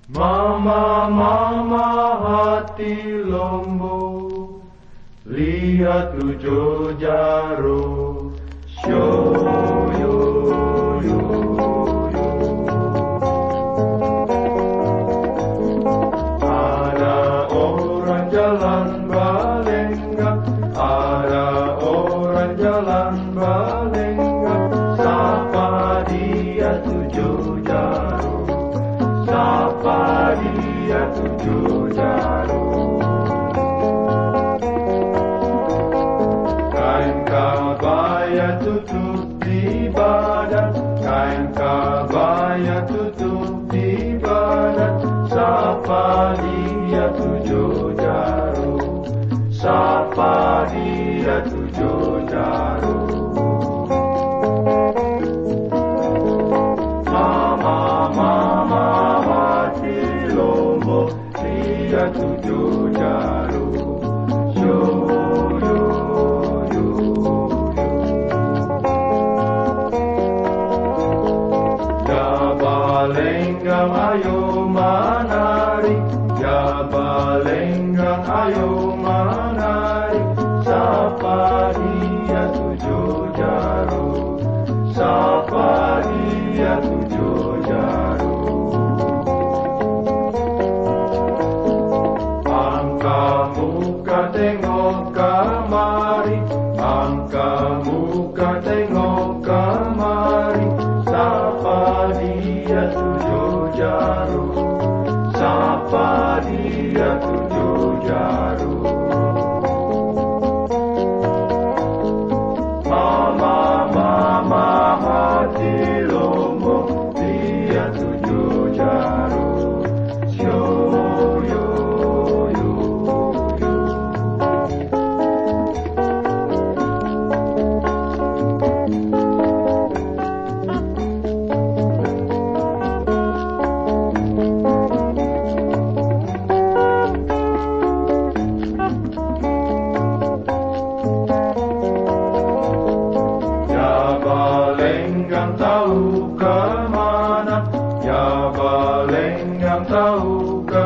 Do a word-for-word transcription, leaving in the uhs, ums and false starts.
Mama, mama hati lombo, lihat tujuh jarum, yo yo yo yo. Ada orang jalan balenggang, ada orang jalan balenggang, sapa dia tujuh jarum, sapa dia tujuh jarum. Kain kebaya tutup di badan, kain kebaya tutup di badan, sapa dia tujuh jarum, sapa dia tujuh jarum. Mama, mama hati lombo, lihat tujuh jarum, yo yo yo yo. Jabalenggang ayo menari, Jabalenggang ayo menari, sapa dia tujuh jarum, sapa dia tujuh jarum. Angkat muka tengok kemari, angkat muka tengok kemari, sapa dia tujuh jarum, sapa dia tujuh jarum. Mama, mama hati lombo, lihat tujuh jarum, yo yo yo yo. Jabalenggang tahu kemana, Jabalenggang tahu kemana,